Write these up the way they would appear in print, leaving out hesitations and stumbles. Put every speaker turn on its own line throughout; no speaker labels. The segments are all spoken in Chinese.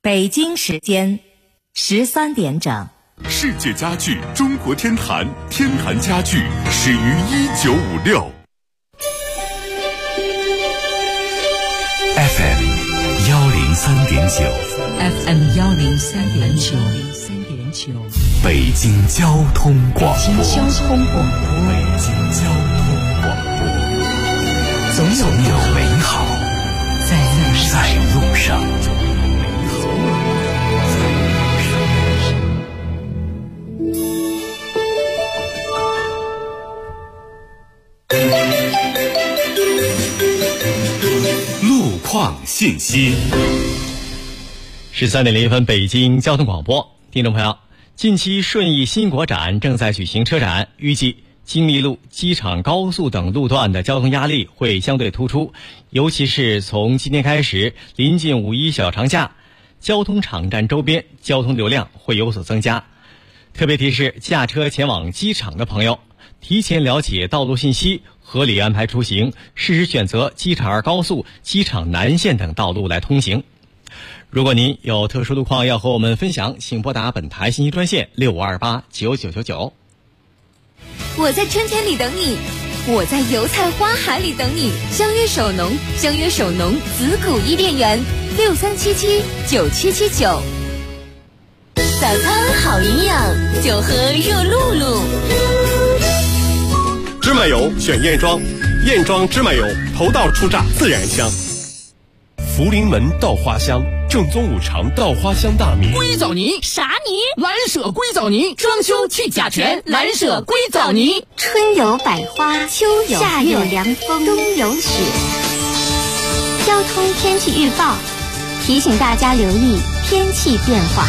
北京时间13点整。
世界家具中国天坛，天坛家具始于1956。FM 103.9
FM 103.9
北京交通广播。
北京交通广播，总有美好在路上。
路况信息。
13点01分，北京交通广播，听众朋友，近期顺义新国展正在举行车展，预计金密路、机场高速等路段的交通压力会相对突出，尤其是从今天开始，临近5·1小长假，交通场站周边交通流量会有所增加。特别提示驾车前往机场的朋友，提前了解道路信息，合理安排出行，适时选择机场2高速、机场南线等道路来通行。如果您有特殊路况要和我们分享，请拨打本台信息专线65289999。
我在春天里等你，我在油菜花海里等你。相约首农，相约首农紫谷伊甸园，63779779。早餐好营养，就喝热露露。
芝麻油选燕庄，燕庄芝麻油头道出榨，自然香。福临门稻花香，正宗五常稻花香大米。
硅藻泥
啥泥？
蓝舍硅藻泥，装修去甲醛，蓝舍硅藻泥。
春有百花，秋有夏有凉风，冬有雪。交通天气预报提醒大家留意天气变化。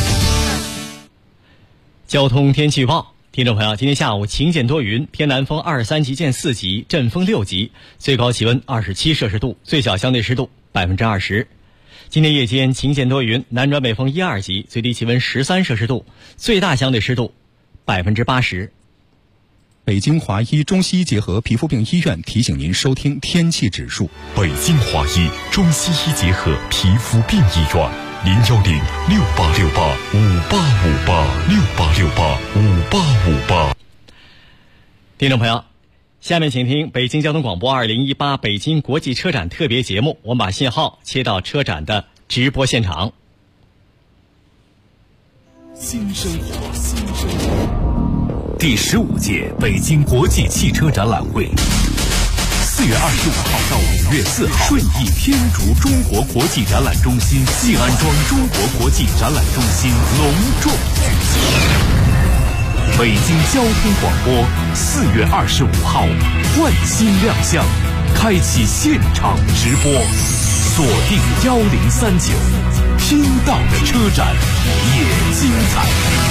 交通天气预报，听众朋友，今天下午晴间多云，偏南风23级见4级，阵风6级，最高气温27摄氏度，最小相对湿度20%。今天夜间晴间多云，南转北风1、2级，最低气温13摄氏度，最大相对湿度80%。
北京华医中西医结合皮肤病医院提醒您收听天气指数。
北京华医中西医结合皮肤病医院，0106868585858，6885858。
听众朋友，下面请听北京交通广播2018北京国际车展特别节目，我们把信号切到车展的直播现场。
新生活，新生活。第15届北京国际汽车展览会，4月25号到5月4号，顺义天竺中国国际展览中心、静安庄中国国际展览中心隆重举行。北京交通广播4月25号换新亮相，开启现场直播，锁定1039，听到的车展也精彩。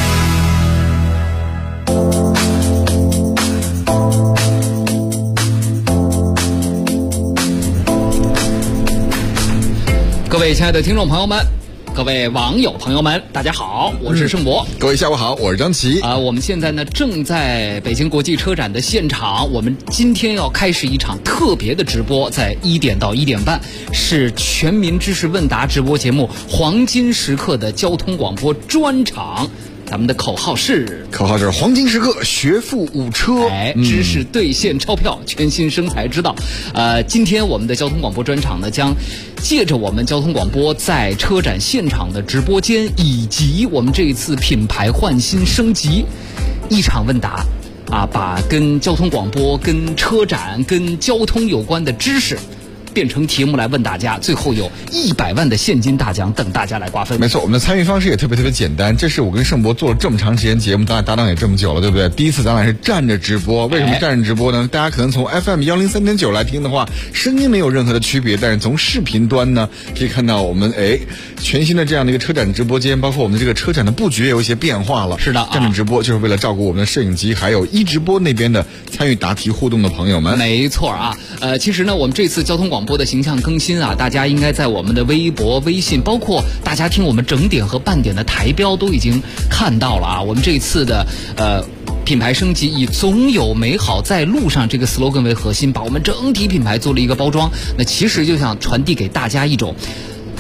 各位亲爱的听众朋友们，各位网友朋友们，大家好，我是盛博。
各位下午好，我是张琪。
我们现在呢正在北京国际车展的现场，我们今天要开始一场特别的直播，在1点到1点半，是全民知识问答直播节目黄金时刻的交通广播专场。咱们的口号是
黄金时刻学富五车，
知识兑现钞票，全新生财之道。今天我们的交通广播专场呢，将借着我们交通广播在车展现场的直播间，以及我们这一次品牌换新升级一场问答把跟交通广播、跟车展、跟交通有关的知识变成题目来问大家，最后有100万的现金大奖等大家来瓜分。
没错，我们的参与方式也特别简单。这是我跟盛博做了这么长时间节目，咱俩搭档也这么久了，对不对？第一次咱俩是站着直播，为什么站着直播呢？大家可能从 FM 103.9来听的话，声音没有任何的区别，但是从视频端呢，可以看到我们全新的这样的一个车展直播间，包括我们这个车展的布局也有一些变化了。
是的，
站着直播就是为了照顾我们的摄影机还有直播那边的参与答题互动的朋友们。
没错啊，其实呢，我们这次交通广播的形象更新大家应该在我们的微博、微信，包括大家听我们整点和半点的台标都已经看到了我们这次的品牌升级，以总有美好在路上这个 slogan 为核心，把我们整体品牌做了一个包装。那其实就想传递给大家一种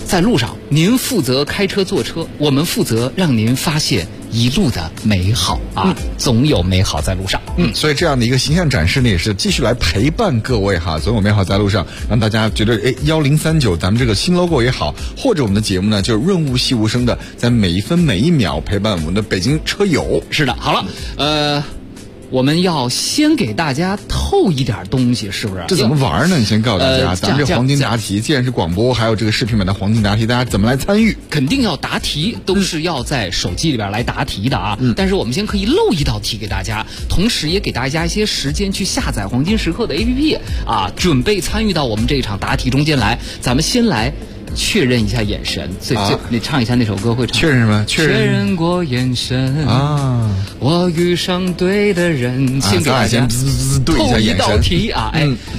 在路上，您负责开车坐车，我们负责让您发现一路的美好啊，总有美好在路上。
所以这样的一个形象展示呢，也是继续来陪伴各位哈，总有美好在路上，让大家觉得1039咱们这个新 logo 也好，或者我们的节目呢，就是润物细无声的，在每一分每一秒陪伴我们的北京车友。
是的，好了，我们要先给大家透一点东西，是不是？
这怎么玩呢？你先告诉大家，咱们这黄金答题，既然是广播，还有这个视频版的黄金答题，大家怎么来参与？
肯定要答题，都是要在手机里边来答题的啊。但是我们先可以漏一道题给大家，同时也给大家一些时间去下载黄金时刻的 APP 啊，准备参与到我们这一场答题中间来。咱们先来确认一下眼神，你唱一下那首歌会唱？
确认什么？
确认过眼神啊，我遇上对的人。先给大家透一道题啊，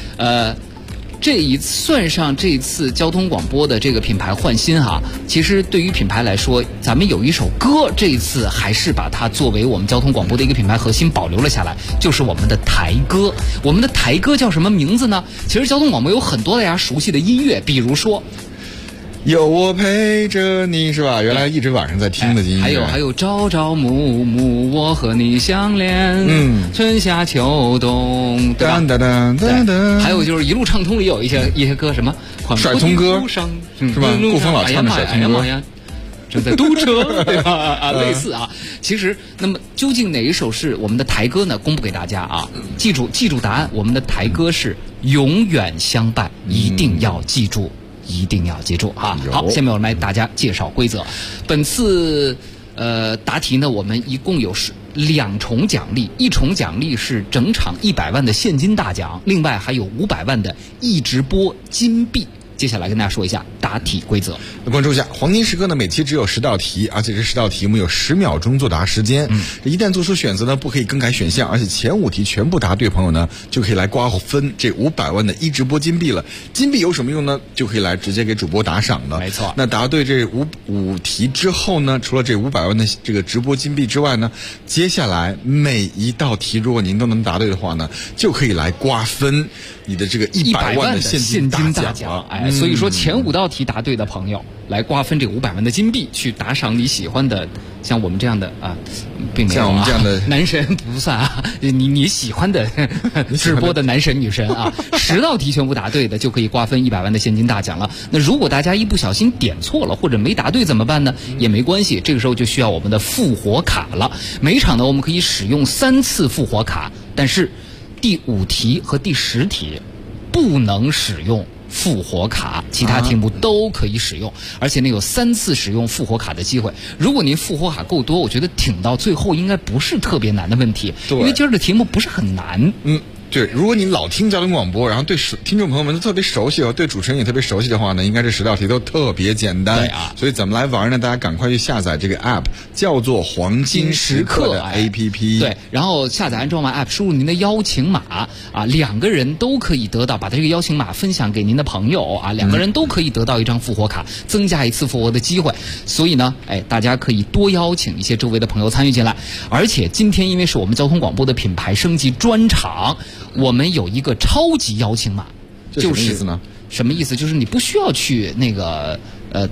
算上这一次交通广播的这个品牌换新哈，其实对于品牌来说，咱们有一首歌，这一次还是把它作为我们交通广播的一个品牌核心保留了下来，就是我们的台歌。我们的台歌叫什么名字呢？其实交通广播有很多大家熟悉的音乐，比如说
有我陪着你，是吧？原来一直晚上在听的音乐。
还有朝朝暮暮我和你相恋，春夏秋冬，对吧？对。还有就是一路畅通里有一些歌，什么
甩葱歌是吧？顾风老唱的甩葱歌。
正在堵车，对吧？类似啊。其实，那么究竟哪一首是我们的台歌呢？公布给大家啊！记住答案，我们的台歌是永远相伴，一定要记住。一定要记住啊！好，下面我们来大家介绍规则。本次答题呢，我们一共有2重奖励，一重奖励是整场100万的现金大奖，另外还有500万的一直播金币。接下来跟大家说一下答题规则。
关注一下黄金时刻呢，每期只有10道题，而且这10道题我们有10秒钟作答时间。一旦做出选择呢，不可以更改选项，而且前5题全部答对朋友呢，就可以来瓜分这500万的一直播金币了。金币有什么用呢？就可以来直接给主播打赏了。
没错。
那答对这5题之后呢，除了这500万的这个直播金币之外呢，接下来每一道题如果您都能答对的话呢，就可以来瓜分你的这个100万的现金大奖。
所以说前5道题答对的朋友来瓜分这500万的金币，去打赏你喜欢的，像我们这样的啊，并没有
像我们这样的
男神不算啊，你喜欢的直播的男神女神啊，10道题全部答对的就可以瓜分100万的现金大奖了。那如果大家一不小心点错了或者没答对怎么办呢？也没关系，这个时候就需要我们的复活卡了。每场呢我们可以使用3次复活卡，但是第5题和第10题不能使用复活卡，其他题目都可以使用，而且呢有3次使用复活卡的机会。如果您复活卡够多，我觉得挺到最后应该不是特别难的问题，因为今儿的题目不是很难。
对，如果你老听交通广播，然后对听众朋友们都特别熟悉，对主持人也特别熟悉的话呢，应该这10道题都特别简单。
对啊，
所以怎么来玩呢？大家赶快去下载这个 app， 叫做黄金时刻的 app。
对，然后下载安装完 app， 输入您的邀请码啊，2个人都可以得到，把这个邀请码分享给您的朋友啊，2个人都可以得到一张复活卡，增加1次复活的机会。所以呢，大家可以多邀请一些周围的朋友参与进来。而且今天因为是我们交通广播的品牌升级专场，我们有一个超级邀请码，
就是什么意思呢？
什么意思？就是你不需要去那个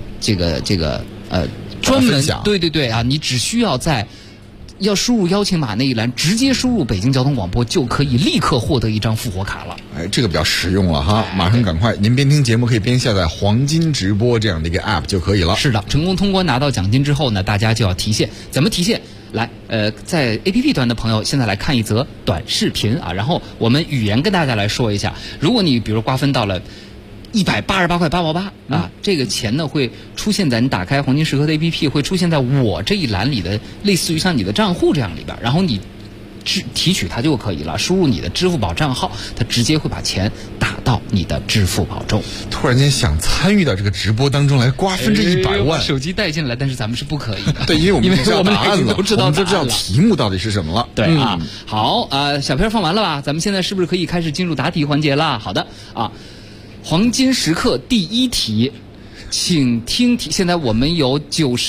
专门对啊，你只需要在要输入邀请码那一栏，直接输入北京交通广播，就可以立刻获得一张复活卡了。
这个比较实用了哈，马上赶快，您边听节目可以边下载黄金直播这样的一个 app 就可以了。
是的，成功通关拿到奖金之后呢，大家就要提现，怎么提现？来，在 APP 端的朋友，现在来看一则短视频啊，然后我们语言跟大家来说一下。如果你比如瓜分到了188块8毛8啊，这个钱呢会出现在你打开黄金时刻的 APP， 会出现在我这一栏里的，类似于像你的账户这样里边，然后你提取它就可以了，输入你的支付宝账号，它直接会把钱打到你的支付宝中。
突然间想参与到这个直播当中来瓜分这100万，
手机带进来，但是咱们是不可以的。
对，因为我们知道答案了，
都知道
题目到底是什么了。
对啊，好小片放完了吧？咱们现在是不是可以开始进入答题环节了？好的啊，黄金时刻第1题。请听题，现在我们有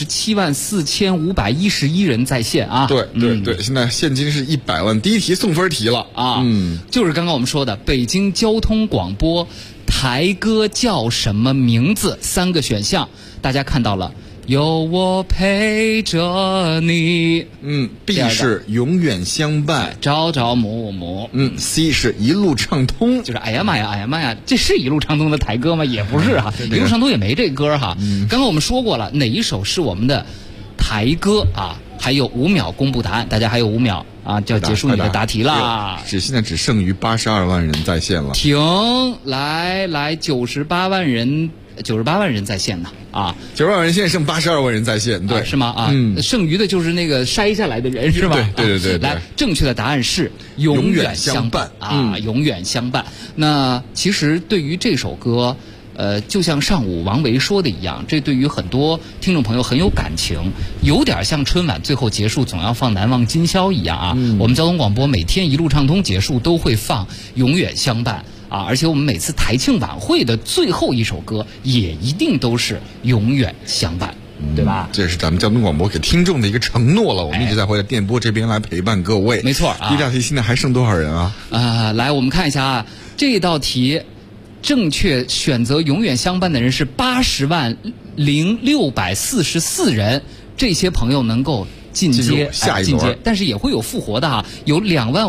974511人在线啊！
对，现在现金是100万，第1题送分题了
啊！就是刚刚我们说的北京交通广播台歌叫什么名字？3个选项，大家看到了。有我陪着你。
B 是永远相伴，
朝朝暮暮。
C 是一路畅通，
就是哎呀妈呀，哎呀妈呀，这是一路畅通的台歌吗？也不是哈，一路畅通也没这歌哈。刚刚我们说过了，哪一首是我们的台歌啊？还有5秒公布答案，大家还有5秒啊，就要结束你的答题啦。
现在只剩余82万人在线了。
停，来，98万人在线呢啊
！98万人现在剩82万人在线，对，
是吗？啊，剩余的就是那个筛下来的人是吧？
对。
来，正确的答案是永远相伴啊，永远相伴。那其实对于这首歌。就像上午王维说的一样，这对于很多听众朋友很有感情，有点像春晚最后结束总要放难忘今宵一样啊。我们交通广播每天一路畅通结束都会放永远相伴啊，而且我们每次台庆晚会的最后一首歌也一定都是永远相伴。对吧？
这是咱们交通广播给听众的一个承诺了。我们一直在会在电波这边来陪伴各位。
没错啊。
第一道题现在还剩多少人啊？
来，我们看一下啊，这道题。正确选择永远相伴的人是800644人，这些朋友能够进阶
下一轮，
但是也会有复活的啊，有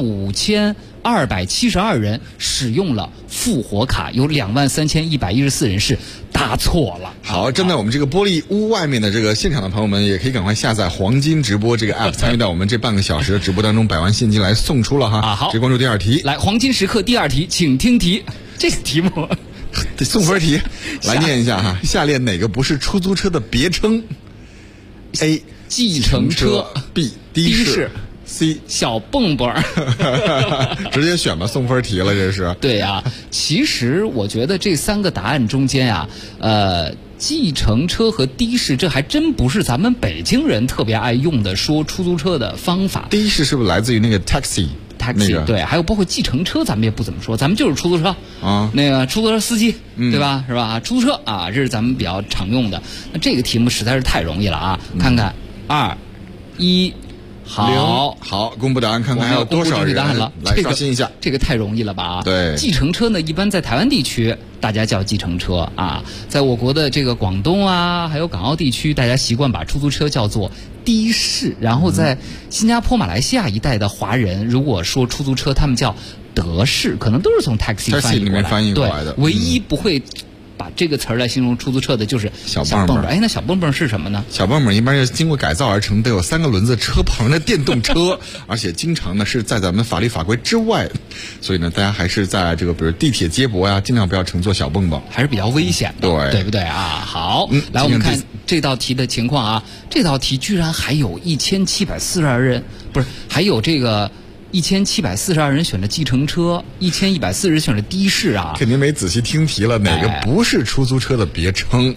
25272人使用了复活卡，有23114人是答错了。
好，站在我们这个玻璃屋外面的这个现场的朋友们，也可以赶快下载黄金直播这个 app， 参与到我们这半个小时的直播当中，100万现金来送出了哈。
好，
直接关注第2题。
来，黄金时刻第2题，请听题。这个题目
送分题，来念一下哈。下列哪个不是出租车的别称 ？A.
计程车
B. 的士 C.
小蹦蹦
直接选吧，送分题了，这是。
对啊，其实我觉得这3个答案中间啊，计程车和的士，这还真不是咱们北京人特别爱用的说出租车的方法。
的士是不是来自于那个 taxi？
对，还有包括计程车，咱们也不怎么说，咱们就是出租车
啊，
那个出租车司机，对吧？是吧？出租车啊，这是咱们比较常用的。那这个题目实在是太容易了啊！看看2、1，好，
公布答案，看看还有多少人来刷新一下。
这个太容易了吧？
对，
计程车呢，一般在台湾地区大家叫计程车啊，在我国的这个广东啊，还有港澳地区，大家习惯把出租车叫做的士。然后在新加坡、马来西亚一带的华人，如果说出租车，他们叫德士，可能都是从 taxi
里面翻译过来的。
对，唯一不会把这个词儿来形容出租车的就是
小蹦蹦。
哎，那小蹦蹦是什么呢？
小蹦蹦一般是经过改造而成的有3个轮子车棚的电动车，而且经常呢是在咱们法律法规之外，所以呢大家还是在这个比如地铁接驳呀，尽量不要乘坐小蹦蹦，
还是比较危险的，对不对啊？好，来我们看这道题的情况啊，这道题居然还有1742人，不是还有这个。1742人选了计程车，1140人选了的士啊！
肯定没仔细听题了，哪个不是出租车的别称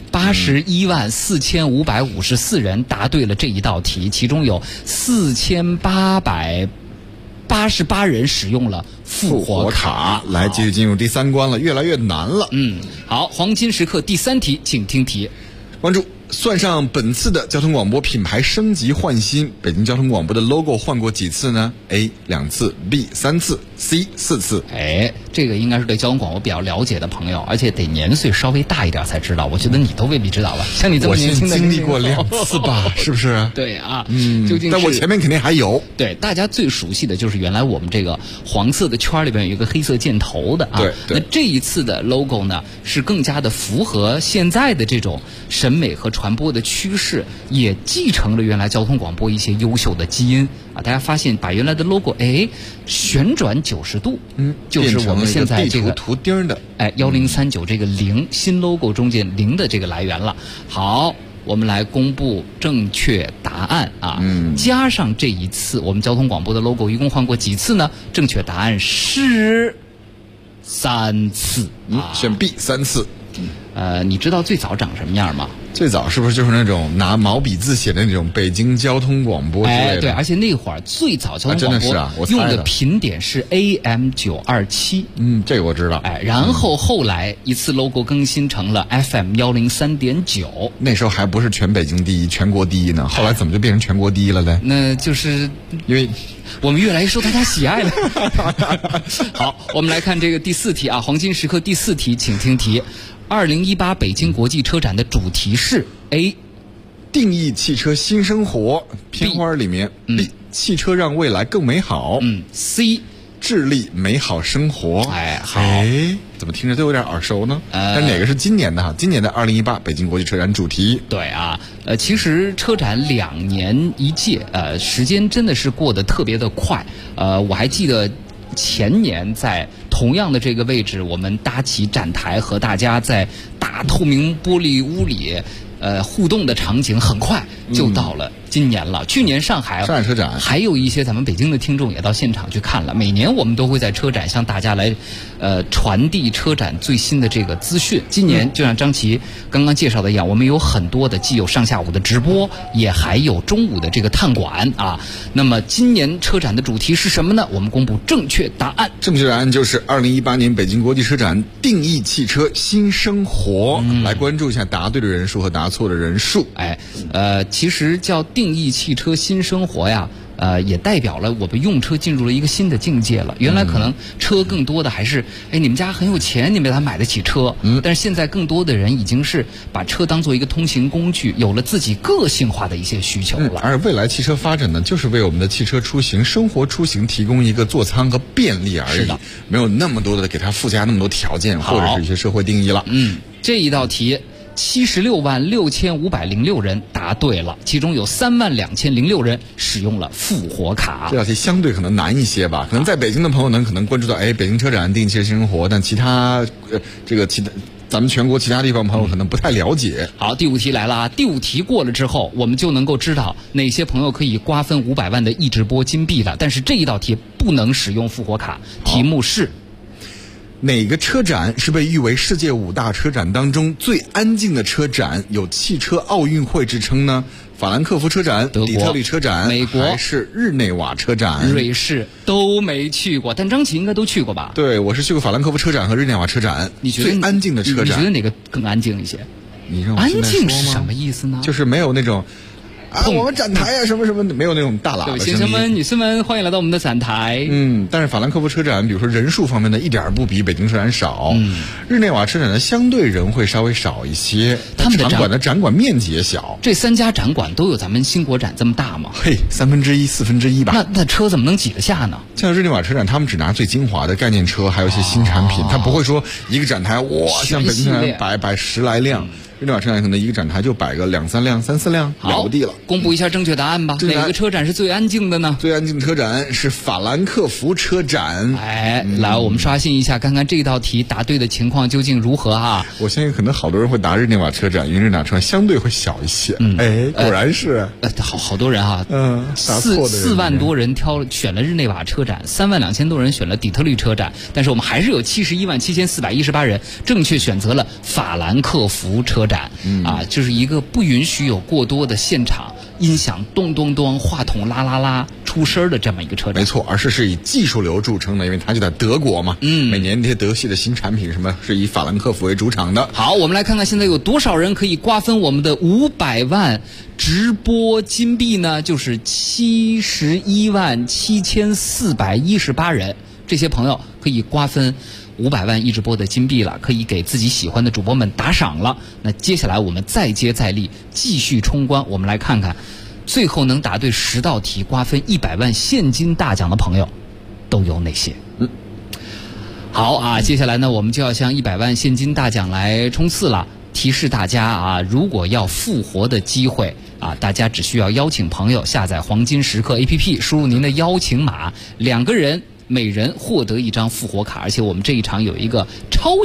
？814554人答对了这一道题，其中有4888人使用了复活卡。
来，继续进入第3关了，越来越难了。
好，黄金时刻第3题，请听题，
关注。算上本次的交通广播品牌升级换新，北京交通广播的 logo 换过几次呢？ A 2次 B 3次 C 4次。
这个应该是对交通广播比较了解的朋友，而且得年岁稍微大一点才知道。我觉得你都未必知道吧？像你这么年轻的，
我先经历过2次吧，是不是？
对啊，
究竟但我前面肯定还有。
对，大家最熟悉的就是原来我们这个黄色的圈里边有一个黑色箭头的啊。
对。
那这一次的 logo 呢，是更加的符合现在的这种审美和传播的趋势，也继承了原来交通广播一些优秀的基因啊。大家发现把原来的 logo 旋转90度，就是我们现在这个
图钉的
1039这个0新 logo 中间0的这个来源了。好，我们来公布正确答案啊！加上这一次我们交通广播的 logo 一共换过几次呢？正确答案是3次。
选 B 3次。
你知道最早长什么样吗？
最早是不是就是那种拿毛笔字写的那种北京交通广播之类的？
对，而且那会儿最早交通广播用的频点是 AM927。
这个我知道。
然后后来一次 logo 更新成了 FM103.9。
那时候还不是全北京第一、全国第一呢，后来怎么就变成全国第一了呢？
那就是
因为
我们越来越受大家喜爱了。好，我们来看这个第4题啊，黄金时刻第4题，请听题。2018北京国际车展的主题是 A，
定义汽车新生活，片花里面 B， 汽车让未来更美好
，C，
致力美好生活。
好，
怎么听着都有点耳熟呢？但哪个是今年的哈？今年的2018北京国际车展主题。
对啊，其实车展2年一届，时间真的是过得特别的快。我还记得前年在同样的这个位置，我们搭起展台和大家在大透明玻璃屋里互动的场景，很快就到了今年了。去年上海
车展
还有一些咱们北京的听众也到现场去看了。每年我们都会在车展向大家来传递车展最新的这个资讯。今年就像张琪刚刚介绍的一样，我们有很多的既有上下午的直播，也还有中午的这个探馆啊。那么今年车展的主题是什么呢？我们公布正确答案。
正确答案就是2018年北京国际车展定义汽车新生活。来关注一下答对的人数和答错的人数。
其实叫定义汽车新生活呀，也代表了我们用车进入了一个新的境界了。原来可能车更多的还是，你们家很有钱，你们才买得起车。但是现在更多的人已经是把车当做一个通行工具，有了自己个性化的一些需求了。
而未来汽车发展呢，就是为我们的汽车出行、生活出行提供一个座舱和便利而已，没有那么多的给它附加那么多条件或者是一些社会定义了。
这一道题766506人答对了，其中有32006人使用了复活卡。
这道题相对可能难一些吧，可能在北京的朋友呢，可能关注到北京车展定义汽车新生活，但其他咱们全国其他地方朋友可能不太了解。
好，第5题来了啊！第5题过了之后，我们就能够知道哪些朋友可以瓜分500万的易直播金币了。但是这一道题不能使用复活卡，题目是
哪个车展是被誉为世界5大车展当中最安静的车展，有汽车奥运会之称呢？法兰克福车展、底特律车展、
美国
还是日内瓦车展？
瑞士都没去过，但张琪应该都去过吧？
对，我是去过法兰克福车展和日内瓦车展。
你觉得
最安静的车展？
你觉得哪个更安静一些？
你让我
安静是什么意思呢？
就是没有那种我们展台什么什么的，没有那种大喇叭声音。
先生们、女士们，欢迎来到我们的展台。
但是法兰克福车展，比如说人数方面呢，一点不比北京车展少。日内瓦车展呢，相对人会稍微少一些，他们的场馆的展馆面积也小。
这3家展馆都有咱们新国展这么大吗
？1/3、1/4吧。
那车怎么能挤得下呢？
像日内瓦车展，他们只拿最精华的概念车，还有一些新产品，他不会说一个展台像北京车展摆10来辆。日内瓦车展可能一个展台就摆个2、3辆、3、4辆，了不地了。
公布一下正确答案吧。哪个车展是最安静的呢？
最安静的车展是法兰克福车展。
来，我们刷新一下，看看这道题答对的情况究竟如何啊？
我相信可能好多人会答日内瓦车展，因为日内瓦车展相对会小一些。果然是。
好多人啊。
答错的人。
4万多人选了日内瓦车展，3万2000多人选了底特律车展，但是我们还是有717418人正确选择了法兰克福车展。就是一个不允许有过多的现场音响咚咚咚、话筒啦啦啦出声的这么一个车展。
没错，而是以技术流著称的，因为它就在德国嘛。每年这些德系的新产品什么是以法兰克福为主场的。
好，我们来看看现在有多少人可以瓜分我们的500万直播金币呢？就是717418人，这些朋友可以瓜分500万易直播的金币了，可以给自己喜欢的主播们打赏了。那接下来我们再接再厉，继续冲关。我们来看看最后能答对10道题瓜分100万现金大奖的朋友都有哪些。好啊，接下来呢，我们就要向100万现金大奖来冲刺了。提示大家啊，如果要复活的机会啊，大家只需要邀请朋友下载黄金时刻 APP， 输入您的邀请码，2个人每人获得1张复活卡，而且我们这一场有一个超级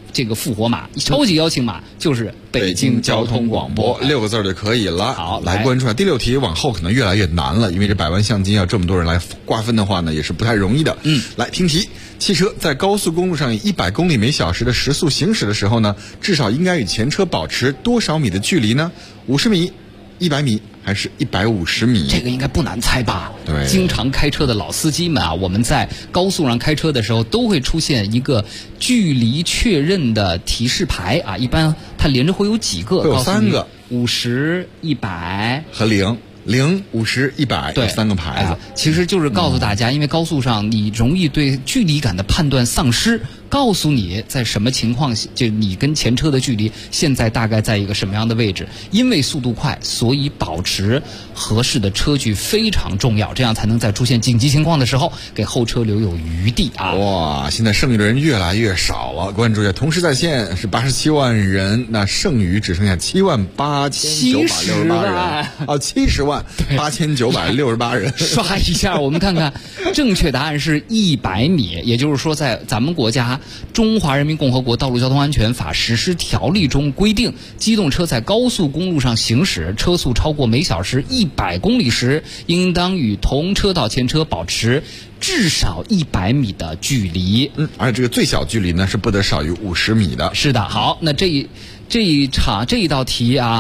这个复活码，超级邀请码就是北京交通广播
6个字就可以了。
好，
来关注第6题，往后可能越来越难了，因为这100万现金要这么多人来瓜分的话呢，也是不太容易的。来听题，汽车在高速公路上以100公里每小时的时速行驶的时候呢，至少应该与前车保持多少米的距离呢？50米、100米还是150米？
这个应该不难猜吧？
对，
经常开车的老司机们啊，我们在高速上开车的时候都会出现一个距离确认的提示牌啊，一般它连着会有几个？
会有3个
，50、100
和0。0、50、100，
对
，3个牌子，
其实就是告诉大家，因为高速上你容易对距离感的判断丧失，告诉你在什么情况，就你跟前车的距离现在大概在一个什么样的位置。因为速度快，所以保持合适的车距非常重要，这样才能在出现紧急情况的时候给后车留有余地啊。
哇，现在剩余的人越来越少了，关注一下，同时在线是87万人，那剩余只剩下78968人啊，70万8968人。
刷一下，我们看看，正确答案是100米，也就是说，在咱们国家《中华人民共和国道路交通安全法实施条例》中规定，机动车在高速公路上行驶，车速超过每小时100公里时，应当与同车道前车保持至少100米的距离。
而且这个最小距离呢是不得少于50米的。
是的，好，那这一道题啊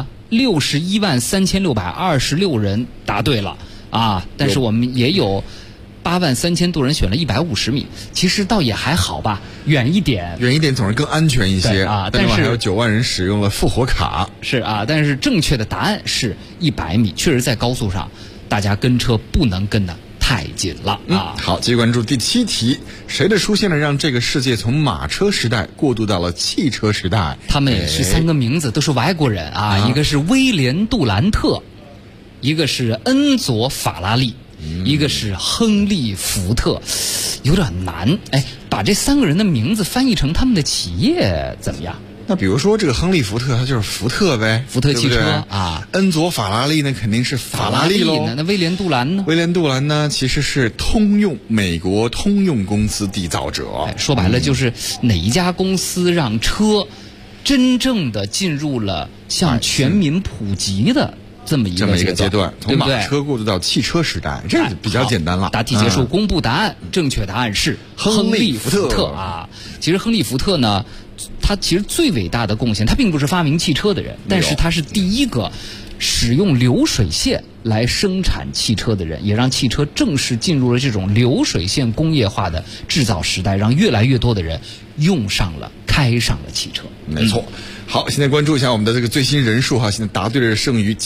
，613626人答对了啊，但是我们也有83000多人选了150米，其实倒也还好吧，远一点
总是更安全一些
啊。但是
还有9万人使用了复活卡，
是啊，但是正确的答案是100米，确实在高速上，大家跟车不能跟得太紧了啊。
好，继续关注第7题，谁的出现呢让这个世界从马车时代过渡到了汽车时代？
他们也是3个名字，都是外国人啊，一个是威廉·杜兰特，一个是恩佐·法拉利，一个是亨利·福特，有点难。把这3个人的名字翻译成他们的企业怎么样？
那比如说这个亨利·福特，他就是福特呗，
福特汽车，
对不对
啊。
恩佐·法拉利呢，肯定是法拉利喽。
那威廉·杜兰呢？
威廉·杜兰呢，其实是美国通用公司缔造者。
说白了就是哪一家公司让车真正的进入了向全民普及的这么一个阶段，
从马车过渡到汽车时代，这比较简单了。
答题结束，公布答案，正确答案是亨利·福特啊。其实亨利·福特呢，他其实最伟大的贡献，他并不是发明汽车的人，但是他是第一个使用流水线来生产汽车的人，也让汽车正式进入了这种流水线工业化的制造时代，让越来越多的人开上了汽车。
没错。好，现在关注一下我们的这个最新人数哈，现在答对的剩余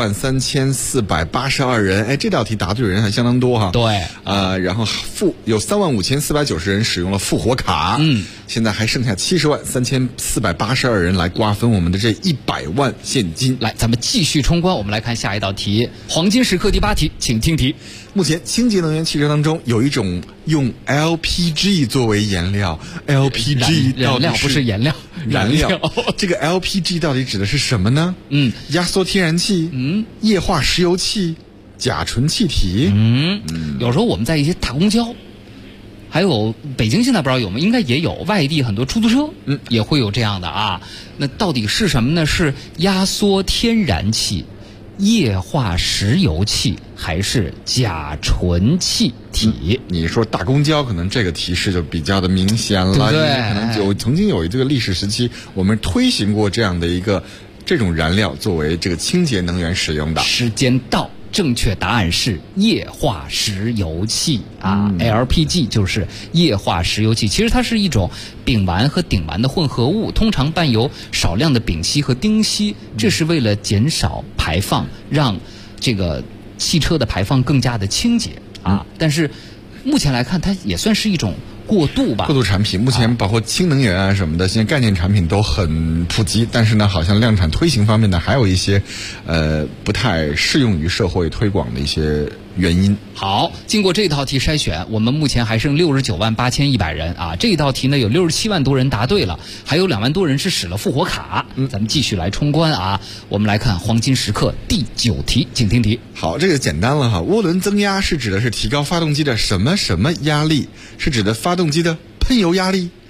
703482人。这道题答对的人还相当多哈。
对，
然后有35490人使用了复活卡。现在还剩下703482人来瓜分我们的这100万现金。
来，咱们继续冲关，我们来看下一道题，黄金时刻第8题，请听题。
目前清洁能源汽车当中有一种用 LPG 作为燃料 ，LPG 到底
不是颜料，
燃料。这个 LPG 到底指的是什么呢？压缩天然气，液化石油气，甲醇气体。
有时候我们在一些大公交，还有北京现在不知道有没有，应该也有，外地很多出租车，也会有这样的啊。那到底是什么呢？是压缩天然气、液化石油气还是甲醇气体？
你说大公交可能这个提示就比较的明显了，
对，
可能曾经有这个历史时期，我们推行过这样的这种燃料作为这个清洁能源使用的。
时间到。正确答案是液化石油气啊，LPG 就是液化石油气。其实它是一种丙烷和丁烷的混合物，通常伴有少量的丙烯和丁烯，这是为了减少排放，让这个汽车的排放更加的清洁啊。但是目前来看，它也算是一种过渡
产品。目前包括氢能源啊什么的，现在概念产品都很普及，但是呢，好像量产推行方面呢，还有一些不太适用于社会推广的一些原因。
好，经过这道题筛选，我们目前还剩698100人啊。这道题呢有67万多人答对了，还有2万多人是使了复活卡。咱们继续来冲关啊。我们来看黄金时刻第9题，请听题。
好，这个简单了哈。涡轮增压是指的是提高发动机的什么什么压力？是指的发动机的喷油压力、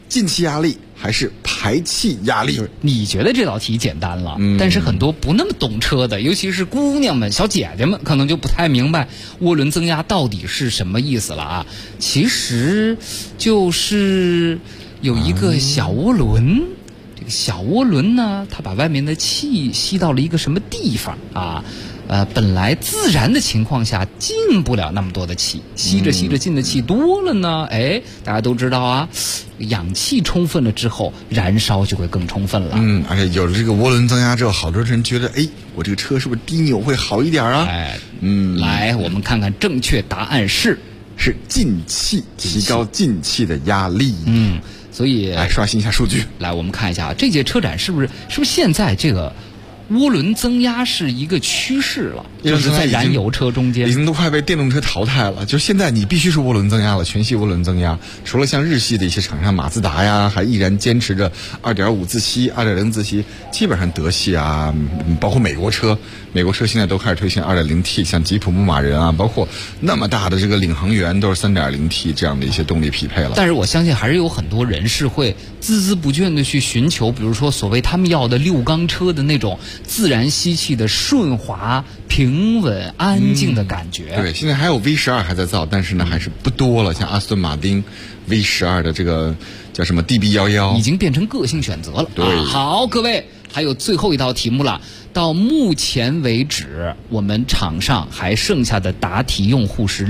进气压力还是排气压力？
你觉得这道题简单了，但是很多不那么懂车的，尤其是姑娘们、小姐姐们，可能就不太明白涡轮增压到底是什么意思了啊。其实就是有一个小涡轮，这个小涡轮呢，它把外面的气吸到了一个什么地方啊？本来自然的情况下进不了那么多的气，吸着吸着进的气多了呢，大家都知道啊，氧气充分了之后，燃烧就会更充分了。
而且有了这个涡轮增压之后，好多人觉得，我这个车是不是低扭会好一点啊？
来，我们看看正确答案是
进气，提高进气的压力。
所以
来刷新一下数据。
来，我们看一下这届车展是不是现在这个涡轮增压是一个趋势了，就是在燃油车中间
已经都快被电动车淘汰了。就现在你必须是涡轮增压了，全系涡轮增压。除了像日系的一些厂商，马自达呀，还依然坚持着2.5自吸、2.0自吸。基本上德系啊，包括美国车现在都开始推行 2.0T， 像吉普、牧马人啊，包括那么大的这个领航员都是 3.0T 这样的一些动力匹配了。
但是我相信还是有很多人是会孜孜不倦的去寻求，比如说所谓他们要的6缸车的那种自然吸气的顺滑、平稳、安静的感觉。
对，现在还有 V12 还在造，但是呢还是不多了。像阿斯顿马丁 V12 的这个叫什么 DB11，
已经变成个性选择了。
对，
好，各位，还有最后一道题目了。到目前为止，我们场上还剩下的答题用户是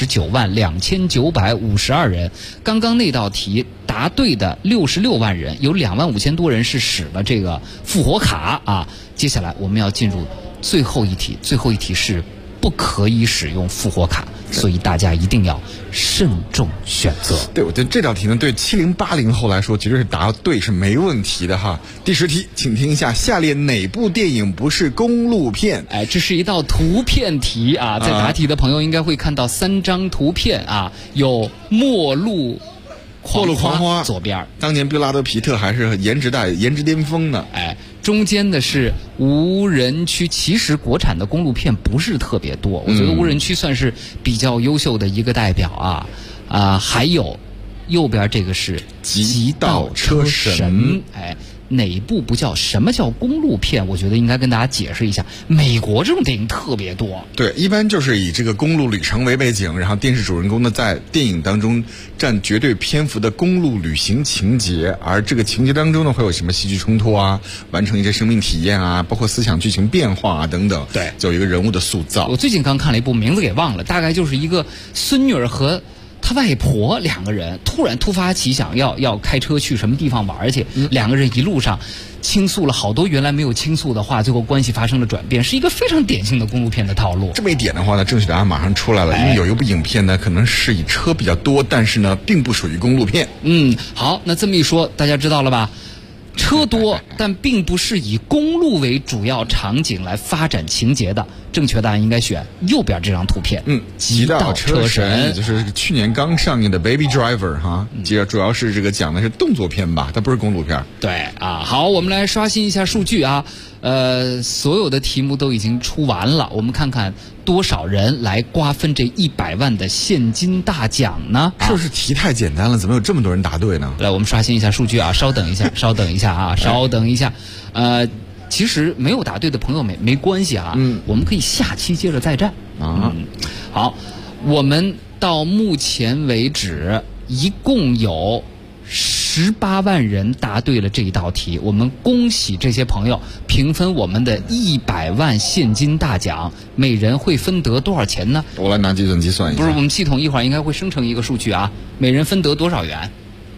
692952人。刚刚那道题答对的66万人，有25000多人是使了这个复活卡啊。接下来我们要进入最后一题，最后一题是不可以使用复活卡，所以大家一定要慎重选择。
对，我觉得这道题呢，对70、80后来说，绝对是答对是没问题的哈。第10题，请听一下，下列哪部电影不是公路片？
这是一道图片题啊，在答题的朋友应该会看到3张图片啊，有末路狂花左边，
当年布拉德皮特还是颜值巅峰呢。
中间的是无人区。其实国产的公路片不是特别多，我觉得无人区算是比较优秀的一个代表啊。还有右边这个是极道车神。哪一部不叫？什么叫公路片？我觉得应该跟大家解释一下。美国这种电影特别多，
对，一般就是以这个公路旅程为背景，然后电视主人公呢在电影当中占绝对篇幅的公路旅行情节，而这个情节当中呢会有什么戏剧冲突啊，完成一些生命体验啊，包括思想剧情变化啊等等，
对，
就有一个人物的塑造。
我最近刚看了一部，名字给忘了，大概就是一个孙女儿和他外婆2个人突发奇想要开车去什么地方玩去，2个人一路上倾诉了好多原来没有倾诉的话，最后关系发生了转变，是一个非常典型的公路片的套路。
这么一点的话呢，正确答案马上出来了，因为有一部影片呢可能是以车比较多，但是呢并不属于公路片。
好，那这么一说大家知道了吧？车多，但并不是以公路为主要场景来发展情节的。正确答案应该选右边这张图片。极道车神，
也就是去年刚上映的 Baby Driver 哈，主要是这个讲的是动作片吧，它不是公路片。
对啊，好，我们来刷新一下数据啊。所有的题目都已经出完了，我们看看多少人来瓜分这100万的现金大奖呢？
是不是题太简单了？怎么有这么多人答对呢？
来，我们刷新一下数据啊，稍等一下，稍等一下。其实没有答对的朋友没关系啊，我们可以下期接着再战啊。好，我们到目前为止一共有18万人答对了这一道题，我们恭喜这些朋友平分我们的100万现金大奖，每人会分得多少钱呢？
我来拿计算机算一下。
不是，我们系统一会儿应该会生成一个数据啊，每人分得多少元？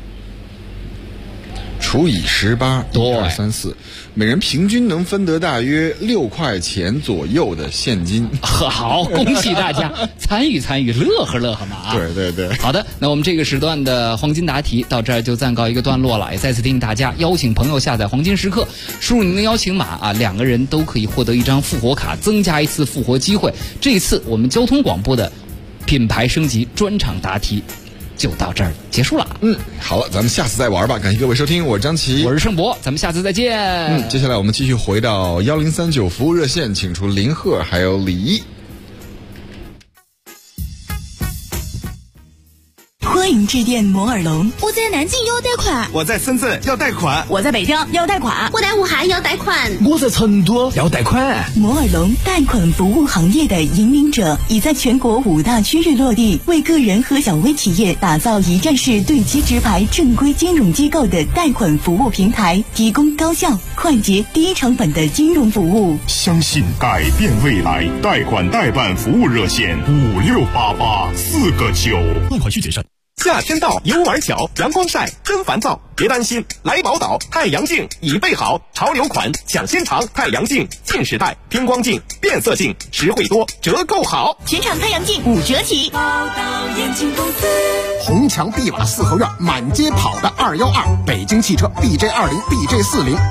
除以18，1、2、3、4，每人平均能分得大约6块钱左右的现金。
好，恭喜大家参与，乐呵嘛啊！
对。
好的，那我们这个时段的黄金答题到这儿就暂告一个段落了。也再次提醒大家，邀请朋友下载黄金时刻，输入您的邀请码啊，2个人都可以获得1张复活卡，增加1次复活机会。这一次我们交通广播的品牌升级专场答题就到这儿结束了。
好了，咱们下次再玩吧。感谢各位收听，我是张琪，
我是盛博，咱们下次再见。
接下来我们继续回到1039服务热线，请出林鹤还有李毅。
欢迎请致电摩尔龙。
我在南京要贷款，
我在深圳要贷款，
我在北京要贷款，
我在武汉要贷款，
我在成都要贷款。
摩尔龙贷款服务行业的引领者，已在全国5大区域落地，为个人和小微企业打造一站式对接直排正规金融机构的贷款服务平台，提供高效、快捷、低成本的金融服务。
相信改变未来，贷款代办服务热线5688-4个9，
贷款需谨慎。
夏天到，游玩巧，阳光晒真烦躁，别担心，来宝岛太阳镜已备好，潮流款抢先尝，太阳镜近视带、偏光镜、变色镜，实惠多，折扣好，
全场太阳镜5折起。
宝岛眼镜公司，
红墙碧瓦四合院，满街跑的212，北京汽车 BJ20、BJ40